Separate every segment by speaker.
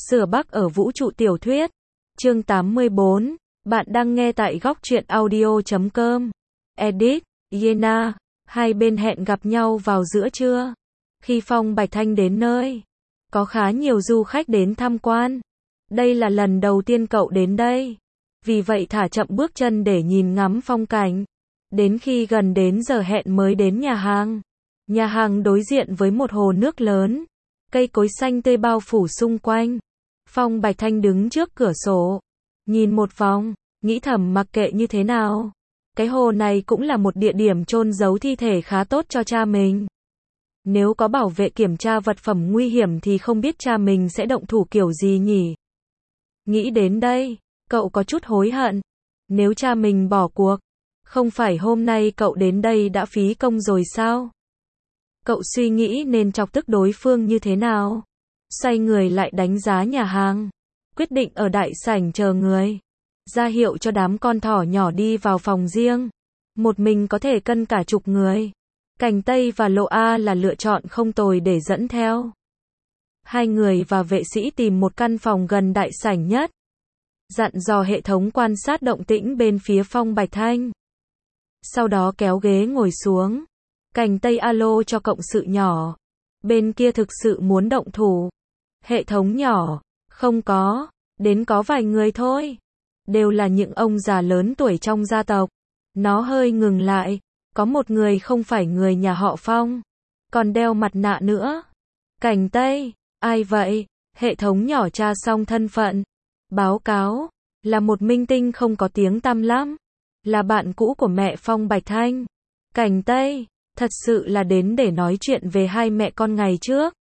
Speaker 1: Sửa Bắc ở vũ trụ tiểu thuyết. Chương 84. Bạn đang nghe tại góc truyện audio.com. Edit, Yena. Hai bên hẹn gặp nhau vào giữa trưa. Khi Phong Bạch Thanh đến nơi, có khá nhiều du khách đến tham quan. Đây là lần đầu tiên cậu đến đây. Vì vậy thả chậm bước chân để nhìn ngắm phong cảnh. Đến khi gần đến giờ hẹn mới đến nhà hàng. Nhà hàng đối diện với một hồ nước lớn. Cây cối xanh tươi bao phủ xung quanh. Phong Bạch Thanh đứng trước cửa sổ. Nhìn một vòng, nghĩ thầm mặc kệ như thế nào. Cái hồ này cũng là một địa điểm chôn giấu thi thể khá tốt cho cha mình. Nếu có bảo vệ kiểm tra vật phẩm nguy hiểm thì không biết cha mình sẽ động thủ kiểu gì nhỉ. Nghĩ đến đây, cậu có chút hối hận. Nếu cha mình bỏ cuộc, không phải hôm nay cậu đến đây đã phí công rồi sao? Cậu suy nghĩ nên chọc tức đối phương như thế nào. Xoay người lại đánh giá nhà hàng. Quyết định ở đại sảnh chờ người. Ra hiệu cho đám con thỏ nhỏ đi vào phòng riêng. Một mình có thể cân cả chục người. Cành Tây và Lộ A là lựa chọn không tồi để dẫn theo. Hai người và vệ sĩ tìm một căn phòng gần đại sảnh nhất. Dặn dò hệ thống quan sát động tĩnh bên phía Phong Bạch Thanh. Sau đó kéo ghế ngồi xuống. Cành Tây alo cho cộng sự nhỏ. Bên kia thực sự muốn động thủ. Hệ thống nhỏ, không có, đến có vài người thôi. Đều là những ông già lớn tuổi trong gia tộc. Nó hơi ngừng lại. Có một người không phải người nhà họ Phong. Còn đeo mặt nạ nữa. Cành Tây, ai vậy? Hệ thống nhỏ tra xong thân phận. Báo cáo, là một minh tinh không có tiếng tăm lắm. Là bạn cũ của mẹ Phong Bạch Thanh. Cành Tây, thật sự là đến để nói chuyện về hai mẹ con ngày trước.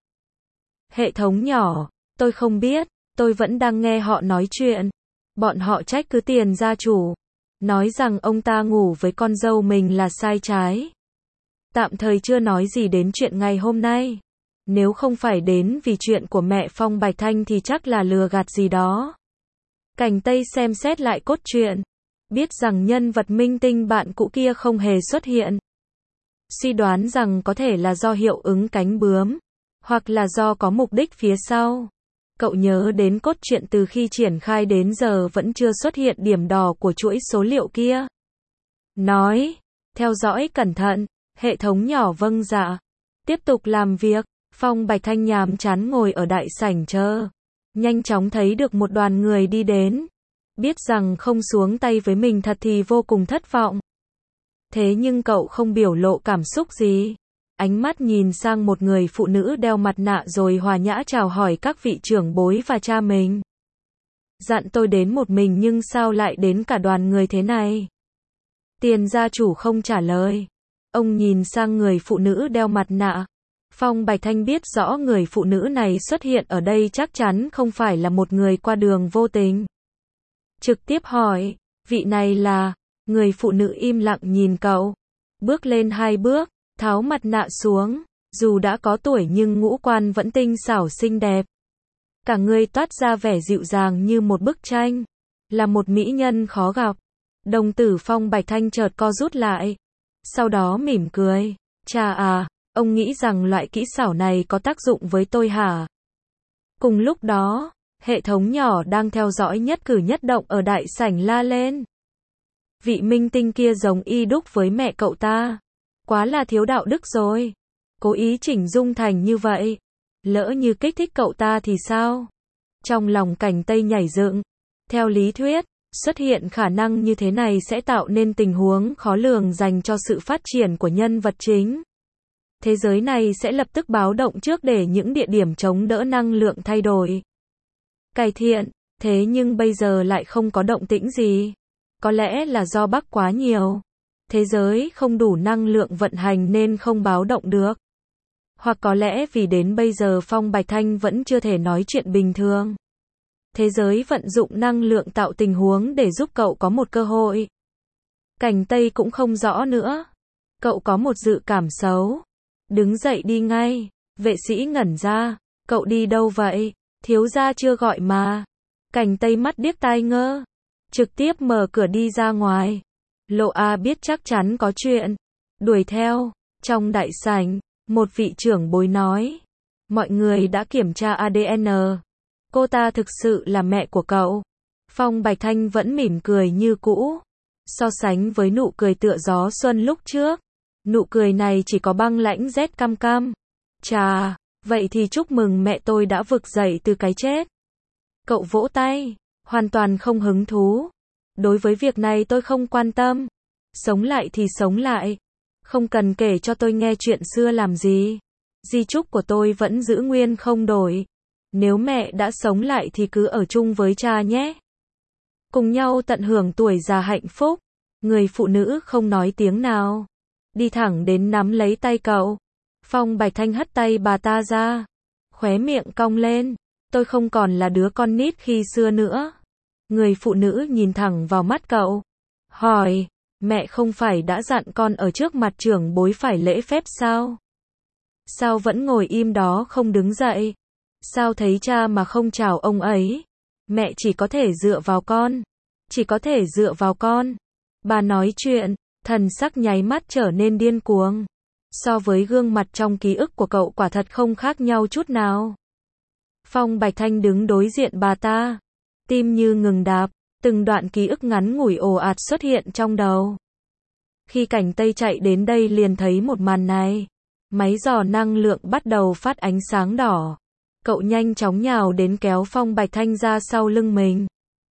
Speaker 1: Hệ thống nhỏ, tôi không biết, tôi vẫn đang nghe họ nói chuyện. Bọn họ trách cứ tiền gia chủ. Nói rằng ông ta ngủ với con dâu mình là sai trái. Tạm thời chưa nói gì đến chuyện ngày hôm nay. Nếu không phải đến vì chuyện của mẹ Phong Bạch Thanh thì chắc là lừa gạt gì đó. Cành Tây xem xét lại cốt truyện. Biết rằng nhân vật minh tinh bạn cũ kia không hề xuất hiện. Suy đoán rằng có thể là do hiệu ứng cánh bướm. Hoặc là do có mục đích phía sau. Cậu nhớ đến cốt truyện từ khi triển khai đến giờ vẫn chưa xuất hiện điểm đỏ của chuỗi số liệu kia. Nói, theo dõi cẩn thận, hệ thống nhỏ vâng dạ. Tiếp tục làm việc, Phong Bạch Thanh nhàm chán ngồi ở đại sảnh chờ. Nhanh chóng thấy được một đoàn người đi đến. Biết rằng không xuống tay với mình thật thì vô cùng thất vọng. Thế nhưng cậu không biểu lộ cảm xúc gì. Ánh mắt nhìn sang một người phụ nữ đeo mặt nạ rồi hòa nhã chào hỏi các vị trưởng bối và cha mình. Dặn tôi đến một mình nhưng sao lại đến cả đoàn người thế này? Tiền gia chủ không trả lời. Ông nhìn sang người phụ nữ đeo mặt nạ. Phong Bạch Thanh biết rõ người phụ nữ này xuất hiện ở đây chắc chắn không phải là một người qua đường vô tình. Trực tiếp hỏi, vị này là... Người phụ nữ im lặng nhìn cậu. Bước lên hai bước. Tháo mặt nạ xuống, dù đã có tuổi nhưng ngũ quan vẫn tinh xảo xinh đẹp. Cả người toát ra vẻ dịu dàng như một bức tranh. Là một mỹ nhân khó gặp. Đồng tử Phong Bạch Thanh chợt co rút lại. Sau đó mỉm cười. Chà à, ông nghĩ rằng loại kỹ xảo này có tác dụng với tôi hả? Cùng lúc đó, hệ thống nhỏ đang theo dõi nhất cử nhất động ở đại sảnh la lên. Vị minh tinh kia giống y đúc với mẹ cậu ta. Quá là thiếu đạo đức rồi. Cố ý chỉnh dung thành như vậy. Lỡ như kích thích cậu ta thì sao? Trong lòng Cành Tây nhảy dựng. Theo lý thuyết, xuất hiện khả năng như thế này sẽ tạo nên tình huống khó lường dành cho sự phát triển của nhân vật chính. Thế giới này sẽ lập tức báo động trước để những địa điểm chống đỡ năng lượng thay đổi. Cải thiện, thế nhưng bây giờ lại không có động tĩnh gì. Có lẽ là do Bắc quá nhiều. Thế giới không đủ năng lượng vận hành nên không báo động được. Hoặc có lẽ vì đến bây giờ Phong Bạch Thanh vẫn chưa thể nói chuyện bình thường. Thế giới vận dụng năng lượng tạo tình huống để giúp cậu có một cơ hội. Cành Tây cũng không rõ nữa. Cậu có một dự cảm xấu. Đứng dậy đi ngay. Vệ sĩ ngẩn ra. Cậu đi đâu vậy? Thiếu gia chưa gọi mà. Cành Tây mắt điếc tai ngơ. Trực tiếp mở cửa đi ra ngoài. Lộ A biết chắc chắn có chuyện. Đuổi theo. Trong đại sảnh, một vị trưởng bối nói. Mọi người đã kiểm tra ADN. Cô ta thực sự là mẹ của cậu. Phong Bạch Thanh vẫn mỉm cười như cũ. So sánh với nụ cười tựa gió xuân lúc trước, nụ cười này chỉ có băng lãnh rét căm căm. Chà, vậy thì chúc mừng mẹ tôi đã vực dậy từ cái chết. Cậu vỗ tay, hoàn toàn không hứng thú. Đối với việc này tôi không quan tâm. Sống lại thì sống lại. Không cần kể cho tôi nghe chuyện xưa làm gì. Di chúc của tôi vẫn giữ nguyên không đổi. Nếu mẹ đã sống lại thì cứ ở chung với cha nhé. Cùng nhau tận hưởng tuổi già hạnh phúc. Người phụ nữ không nói tiếng nào. Đi thẳng đến nắm lấy tay cậu. Phong Bạch Thanh hất tay bà ta ra. Khóe miệng cong lên. Tôi không còn là đứa con nít khi xưa nữa. Người phụ nữ nhìn thẳng vào mắt cậu. Hỏi, mẹ không phải đã dặn con ở trước mặt trưởng bối phải lễ phép sao? Sao vẫn ngồi im đó không đứng dậy? Sao thấy cha mà không chào ông ấy? Mẹ chỉ có thể dựa vào con. Chỉ có thể dựa vào con. Bà nói chuyện, thần sắc nháy mắt trở nên điên cuồng. So với gương mặt trong ký ức của cậu quả thật không khác nhau chút nào. Phong Bạch Thanh đứng đối diện bà ta. Tim như ngừng đạp, từng đoạn ký ức ngắn ngủi ồ ạt xuất hiện trong đầu. Khi Cảnh Tây chạy đến đây liền thấy một màn này. Máy dò năng lượng bắt đầu phát ánh sáng đỏ. Cậu nhanh chóng nhào đến kéo Phong Bạch Thanh ra sau lưng mình.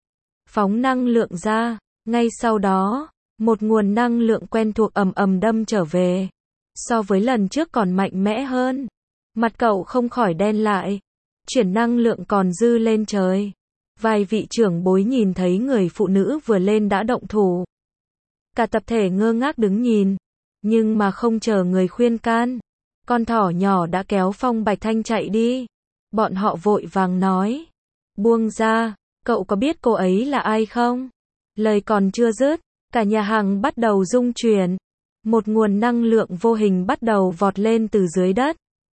Speaker 1: Phóng năng lượng ra, ngay sau đó, một nguồn năng lượng quen thuộc ầm ầm đâm trở về. So với lần trước còn mạnh mẽ hơn. Mặt cậu không khỏi đen lại. Chuyển năng lượng còn dư lên trời. Vài vị trưởng bối nhìn thấy người phụ nữ vừa lên đã động thủ. Cả tập thể ngơ ngác đứng nhìn. Nhưng mà không chờ người khuyên can. Con thỏ nhỏ đã kéo Phong Bạch Thanh chạy đi. Bọn họ vội vàng nói. Buông ra, cậu có biết cô ấy là ai không? Lời còn chưa dứt, cả nhà hàng bắt đầu rung chuyển. Một nguồn năng lượng vô hình bắt đầu vọt lên từ dưới đất.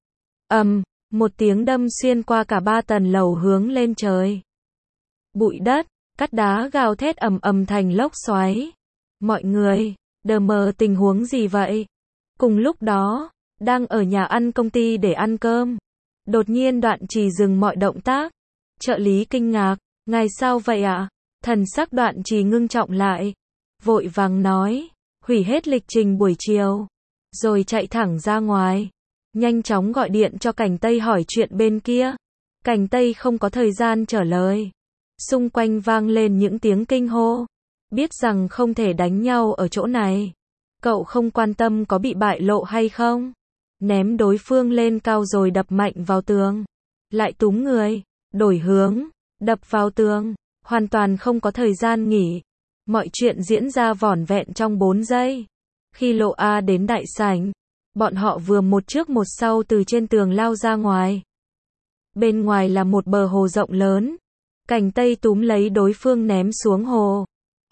Speaker 1: Một tiếng đâm xuyên qua cả 3 tầng lầu hướng lên trời. Bụi đất, cát đá gào thét ầm ầm thành lốc xoáy. Mọi người, đờ mờ tình huống gì vậy? Cùng lúc đó, đang ở nhà ăn công ty để ăn cơm. Đột nhiên Đoạn Trì dừng mọi động tác. Trợ lý kinh ngạc, ngài sao vậy ạ? Thần sắc Đoạn Trì ngưng trọng lại. Vội vàng nói, hủy hết lịch trình buổi chiều. Rồi chạy thẳng ra ngoài. Nhanh chóng gọi điện cho Cảnh Tây hỏi chuyện bên kia. Cảnh Tây không có thời gian trả lời. Xung quanh vang lên những tiếng kinh hô. Biết rằng không thể đánh nhau ở chỗ này. Cậu không quan tâm có bị bại lộ hay không. Ném đối phương lên cao rồi đập mạnh vào tường. Lại túm người, đổi hướng, đập vào tường. Hoàn toàn không có thời gian nghỉ. Mọi chuyện diễn ra vỏn vẹn trong 4 giây. Khi Lộ A đến đại sảnh, bọn họ vừa một trước một sau từ trên tường lao ra ngoài. Bên ngoài là một bờ hồ rộng lớn. Cảnh Tây túm lấy đối phương ném xuống hồ.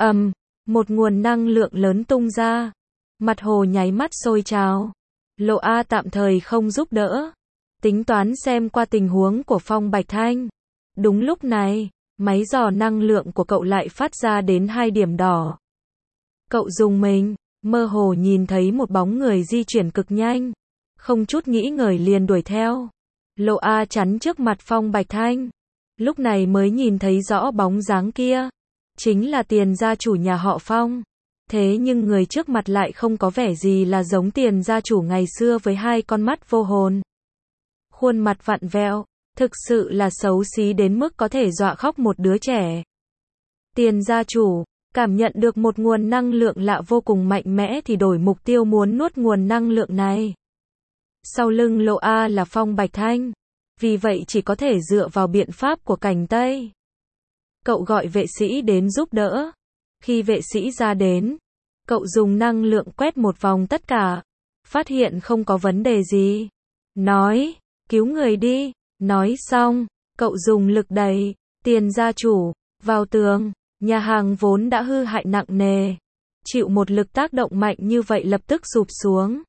Speaker 1: Một nguồn năng lượng lớn tung ra. Mặt hồ nháy mắt sôi trào. Lộ A tạm thời không giúp đỡ. Tính toán xem qua tình huống của Phong Bạch Thanh. Đúng lúc này, máy dò năng lượng của cậu lại phát ra đến 2 điểm đỏ. Cậu rùng mình, mơ hồ nhìn thấy một bóng người di chuyển cực nhanh. Không chút nghĩ ngợi liền đuổi theo. Lộ A chắn trước mặt Phong Bạch Thanh. Lúc này mới nhìn thấy rõ bóng dáng kia. Chính là Tiền gia chủ nhà họ Phong. Thế nhưng người trước mặt lại không có vẻ gì là giống Tiền gia chủ ngày xưa với 2 con mắt vô hồn. Khuôn mặt vặn vẹo, thực sự là xấu xí đến mức có thể dọa khóc một đứa trẻ. Tiền gia chủ, cảm nhận được một nguồn năng lượng lạ vô cùng mạnh mẽ thì đổi mục tiêu muốn nuốt nguồn năng lượng này. Sau lưng Lộ A là Phong Bạch Thanh. Vì vậy chỉ có thể dựa vào biện pháp của Cảnh Tây. Cậu gọi vệ sĩ đến giúp đỡ. Khi vệ sĩ ra đến, cậu dùng năng lượng quét một vòng tất cả. Phát hiện không có vấn đề gì. Nói, cứu người đi. Nói xong, cậu dùng lực đẩy Tiền gia chủ vào tường. Nhà hàng vốn đã hư hại nặng nề. Chịu một lực tác động mạnh như vậy lập tức sụp xuống.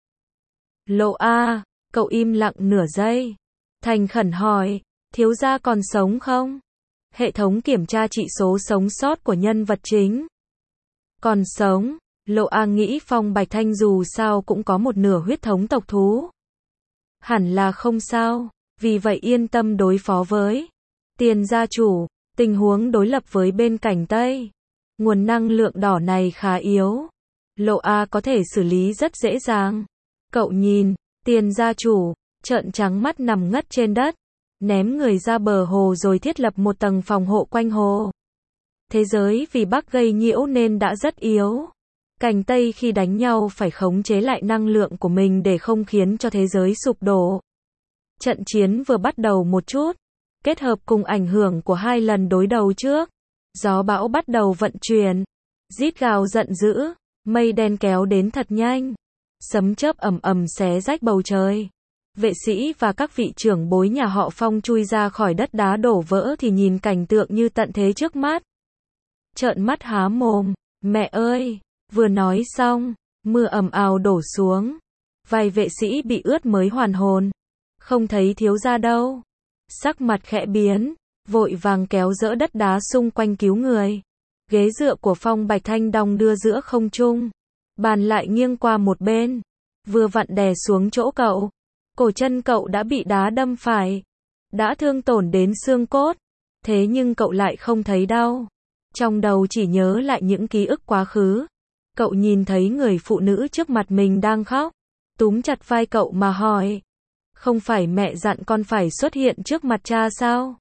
Speaker 1: Lộ A, cậu im lặng nửa giây. Thành khẩn hỏi, thiếu gia còn sống không? Hệ thống kiểm tra chỉ số sống sót của nhân vật chính. Còn sống, Lộ A nghĩ Phong Bạch Thanh dù sao cũng có một nửa huyết thống tộc thú. Hẳn là không sao, vì vậy yên tâm đối phó với Tiền gia chủ, tình huống đối lập với bên cạnh Tây. Nguồn năng lượng đỏ này khá yếu. Lộ A có thể xử lý rất dễ dàng. Cậu nhìn, tiền gia chủ, trợn trắng mắt nằm ngất trên đất. Ném người ra bờ hồ rồi thiết lập một tầng phòng hộ quanh hồ. Thế giới vì Bắc gây nhiễu nên đã rất yếu. Cành Tây khi đánh nhau phải khống chế lại năng lượng của mình để không khiến cho thế giới sụp đổ. Trận chiến vừa bắt đầu một chút, kết hợp cùng ảnh hưởng của 2 lần đối đầu trước. Gió bão bắt đầu vận chuyển, rít gào giận dữ, mây đen kéo đến thật nhanh. Sấm chớp ầm ầm xé rách bầu trời. Vệ sĩ và các vị trưởng bối nhà họ Phong chui ra khỏi đất đá đổ vỡ thì nhìn cảnh tượng như tận thế trước mắt. Trợn mắt há mồm, mẹ ơi, vừa nói xong, mưa ầm ào đổ xuống. Vài vệ sĩ bị ướt mới hoàn hồn. Không thấy thiếu gia đâu. Sắc mặt khẽ biến, vội vàng kéo dỡ đất đá xung quanh cứu người. Ghế dựa của Phong Bạch Thanh đong đưa giữa không trung. Bàn lại nghiêng qua một bên, vừa vặn đè xuống chỗ cậu. Cổ chân cậu đã bị đá đâm phải, đã thương tổn đến xương cốt. Thế nhưng cậu lại không thấy đau. Trong đầu chỉ nhớ lại những ký ức quá khứ. Cậu nhìn thấy người phụ nữ trước mặt mình đang khóc, túm chặt vai cậu mà hỏi. Không phải mẹ dặn con phải xuất hiện trước mặt cha sao?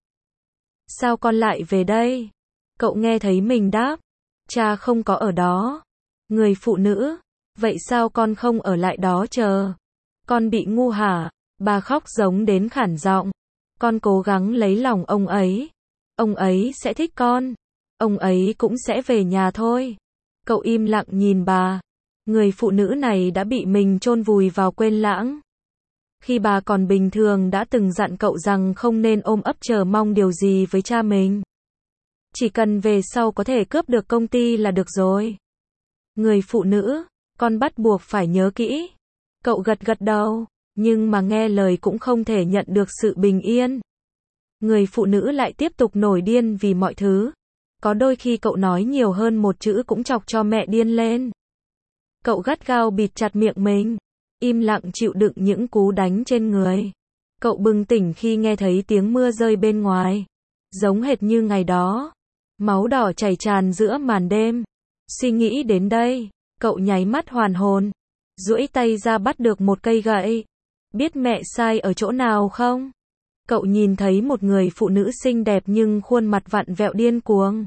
Speaker 1: Sao con lại về đây? Cậu nghe thấy mình đáp. Cha không có ở đó. Người phụ nữ. Vậy sao con không ở lại đó chờ? Con bị ngu hả? Bà khóc giống đến khản giọng. Con cố gắng lấy lòng ông ấy. Ông ấy sẽ thích con. Ông ấy cũng sẽ về nhà thôi. Cậu im lặng nhìn bà. Người phụ nữ này đã bị mình chôn vùi vào quên lãng. Khi bà còn bình thường đã từng dặn cậu rằng không nên ôm ấp chờ mong điều gì với cha mình. Chỉ cần về sau có thể cướp được công ty là được rồi. Người phụ nữ, con bắt buộc phải nhớ kỹ. Cậu gật gật đầu, nhưng mà nghe lời cũng không thể nhận được sự bình yên. Người phụ nữ lại tiếp tục nổi điên vì mọi thứ. Có đôi khi cậu nói nhiều hơn một chữ cũng chọc cho mẹ điên lên. Cậu gắt gao bịt chặt miệng mình, im lặng chịu đựng những cú đánh trên người. Cậu bừng tỉnh khi nghe thấy tiếng mưa rơi bên ngoài. Giống hệt như ngày đó. Máu đỏ chảy tràn giữa màn đêm. Suy nghĩ đến đây, cậu nháy mắt hoàn hồn. Duỗi tay ra bắt được một cây gậy. Biết mẹ sai ở chỗ nào không? Cậu nhìn thấy một người phụ nữ xinh đẹp nhưng khuôn mặt vặn vẹo điên cuồng.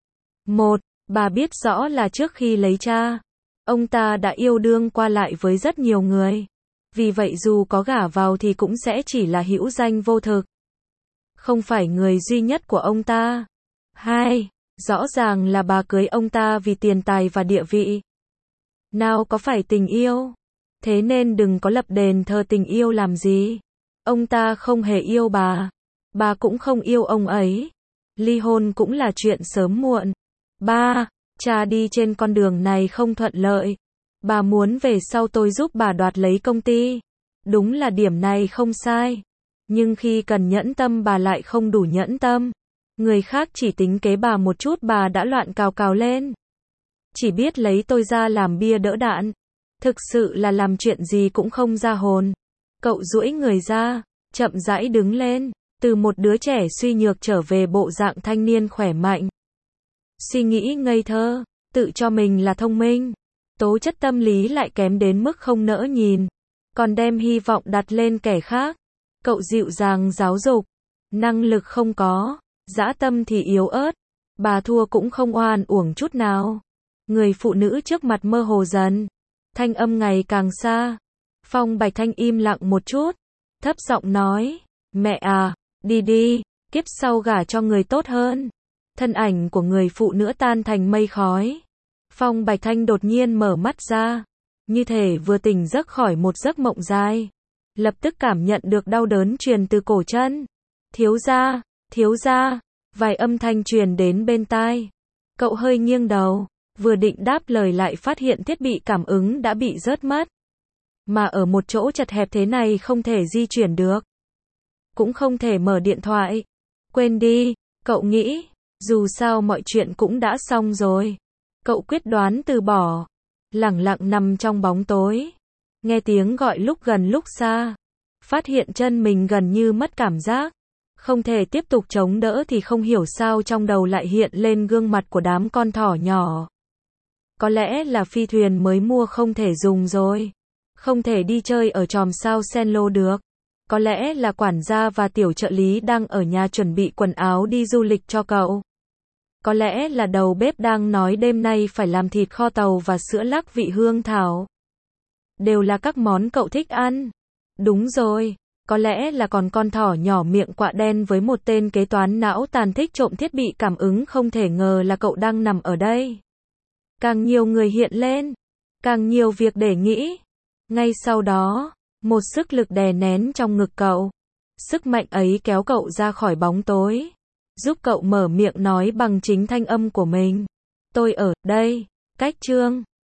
Speaker 1: Bà biết rõ là trước khi lấy cha, ông ta đã yêu đương qua lại với rất nhiều người. Vì vậy dù có gả vào thì cũng sẽ chỉ là hữu danh vô thực. Không phải người duy nhất của ông ta. 2. Rõ ràng là bà cưới ông ta vì tiền tài và địa vị. Nào có phải tình yêu. Thế nên đừng có lập đền thờ tình yêu làm gì. Ông ta không hề yêu bà cũng không yêu ông ấy. Ly hôn cũng là chuyện sớm muộn. 3. Cha đi trên con đường này không thuận lợi. Bà muốn về sau tôi giúp bà đoạt lấy công ty. Đúng là điểm này không sai. Nhưng khi cần nhẫn tâm bà lại không đủ nhẫn tâm. Người khác chỉ tính kế bà một chút bà đã loạn cào cào lên. Chỉ biết lấy tôi ra làm bia đỡ đạn. Thực sự là làm chuyện gì cũng không ra hồn. Cậu duỗi người ra, chậm rãi đứng lên, từ một đứa trẻ suy nhược trở về bộ dạng thanh niên khỏe mạnh. Suy nghĩ ngây thơ, tự cho mình là thông minh. Tố chất tâm lý lại kém đến mức không nỡ nhìn. Còn đem hy vọng đặt lên kẻ khác. Cậu dịu dàng giáo dục. Năng lực không có, dã tâm thì yếu ớt. Bà thua cũng không oan uổng chút nào. Người phụ nữ trước mặt mơ hồ dần. Thanh âm ngày càng xa. Phong Bạch Thanh im lặng một chút. Thấp giọng nói. Mẹ à, đi đi, kiếp sau gả cho người tốt hơn. Thân ảnh của người phụ nữ tan thành mây khói. Phong Bạch Thanh đột nhiên mở mắt ra. Như thể vừa tỉnh giấc khỏi một giấc mộng dài. Lập tức cảm nhận được đau đớn truyền từ cổ chân. Thiếu gia, vài âm thanh truyền đến bên tai. Cậu hơi nghiêng đầu, vừa định đáp lời lại phát hiện thiết bị cảm ứng đã bị rớt mất. Mà ở một chỗ chật hẹp thế này không thể di chuyển được. Cũng không thể mở điện thoại. Quên đi, cậu nghĩ, dù sao mọi chuyện cũng đã xong rồi. Cậu quyết đoán từ bỏ. Lẳng lặng nằm trong bóng tối. Nghe tiếng gọi lúc gần lúc xa. Phát hiện chân mình gần như mất cảm giác. Không thể tiếp tục chống đỡ thì không hiểu sao trong đầu lại hiện lên gương mặt của đám con thỏ nhỏ. Có lẽ là phi thuyền mới mua không thể dùng rồi. Không thể đi chơi ở chòm sao Senlo được. Có lẽ là quản gia và tiểu trợ lý đang ở nhà chuẩn bị quần áo đi du lịch cho cậu. Có lẽ là đầu bếp đang nói đêm nay phải làm thịt kho tàu và sữa lắc vị hương thảo. Đều là các món cậu thích ăn. Đúng rồi, có lẽ là còn con thỏ nhỏ miệng quạ đen với một tên kế toán não tàn thích trộm thiết bị cảm ứng, không thể ngờ là cậu đang nằm ở đây. Càng nhiều người hiện lên, càng nhiều việc để nghĩ. Ngay sau đó, một sức lực đè nén trong ngực cậu. Sức mạnh ấy kéo cậu ra khỏi bóng tối, giúp cậu mở miệng nói bằng chính thanh âm của mình. Tôi ở đây. Cách chương